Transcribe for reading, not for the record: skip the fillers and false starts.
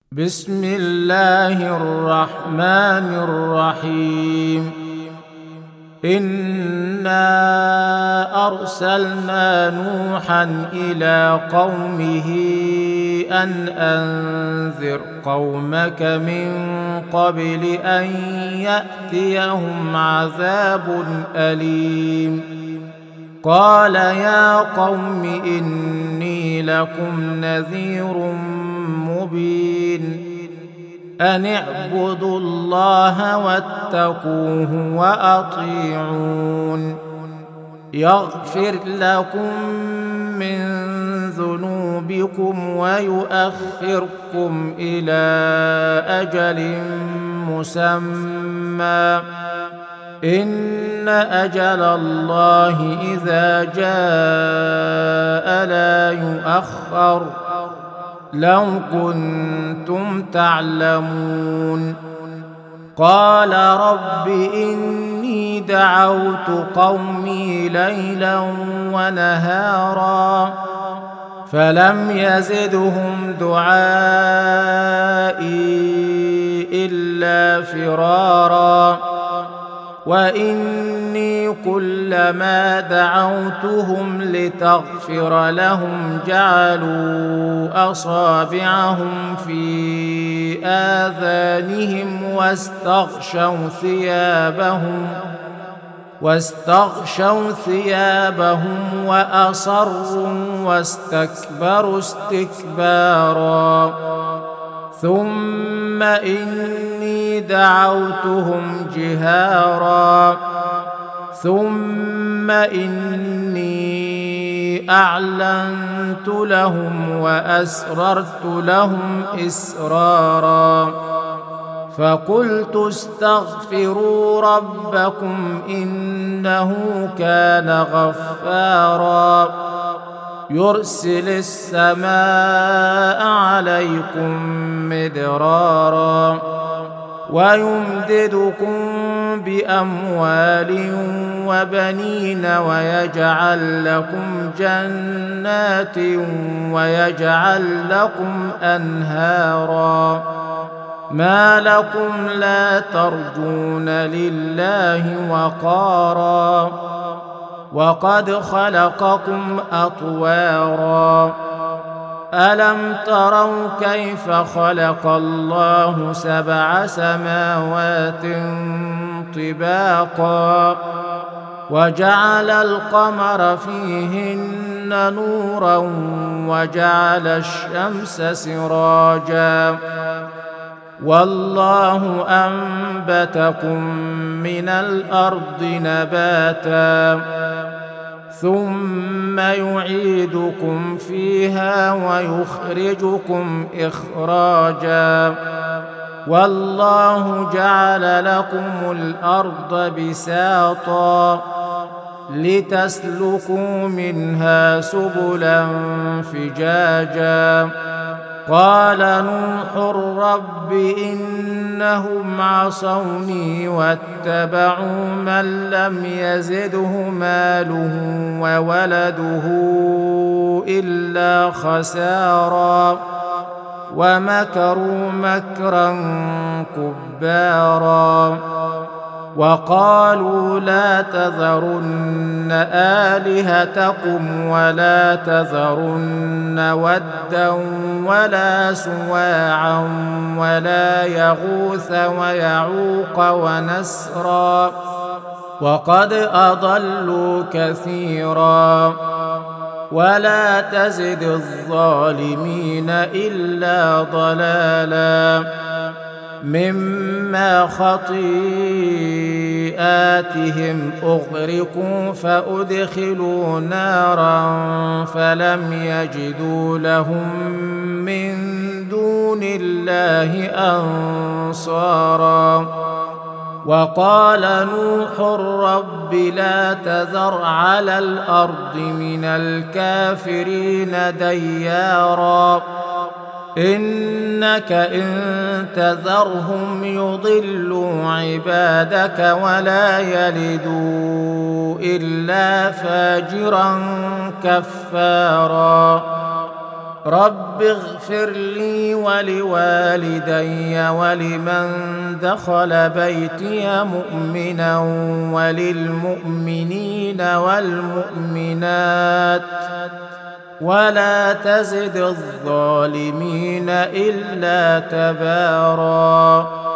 بسم الله الرحمن الرحيم. إنا أرسلنا نوحا إلى قومه أن أنذر قومك من قبل أن يأتيهم عذاب أليم. قال يا قوم إني لكم نذير مبين. أن اعبدوا الله واتقوه وأطيعون. يغفر لكم من ذنوبكم ويؤخركم إلى أجل مسمى إن أجل الله إذا جاء لا يؤخر لو كنتم تعلمون. قال رب إني دعوت قومي ليلا ونهارا فلم يزدهم دعائي إلا فرارا. وإني كلما دعوتهم لتغفر لهم جعلوا أصابعهم في آذانهم واستغشوا ثيابهم وأصروا واستكبروا استكبارا. ثم إني دعوتهم جهارا ثم إني أعلنت لهم وأسررت لهم إسرارا. فقلت استغفروا ربكم إنه كان غفارا يرسل السماء عليكم مدرارا ويمددكم بأموال وبنين ويجعل لكم جنات ويجعل لكم أنهارا. ما لكم لا ترجون لله وقارا وقد خلقكم أطوارا. ألم تروا كيف خلق الله 7 سماوات طباقا وجعل القمر فيهن نورا وجعل الشمس سراجا والله أنبتكم من الأرض نباتا ثم يعيدكم فيها ويخرجكم إخراجا. والله جعل لكم الأرض بساطا لتسلكوا منها سبلا فجاجا. قال نوح رب إنهم عصوني واتبعوا من لم يزده ماله وولده إلا خسارا ومكروا مكرا كبارا. وقالوا لا تذرن آلهتكم ولا تذرن ودا ولا سواعا ولا يغوث ويعوق ونسرا وقد أضلوا كثيرا. ولا تزد الظالمين إلا ضلالا مما خطيئاتهم أغرقوا فأدخلوا نارا فلم يجدوا لهم من دون الله أنصارا. وقال نوح رب لا تذر على الأرض من الكافرين ديارا إنك إن تذرهم يضلوا عبادك ولا يلدوا إلا فاجرا كفارا. رب اغفر لي ولوالدي ولمن دخل بيتي مؤمنا وللمؤمنين والمؤمنات ولا تزد الظالمين إلا تباراً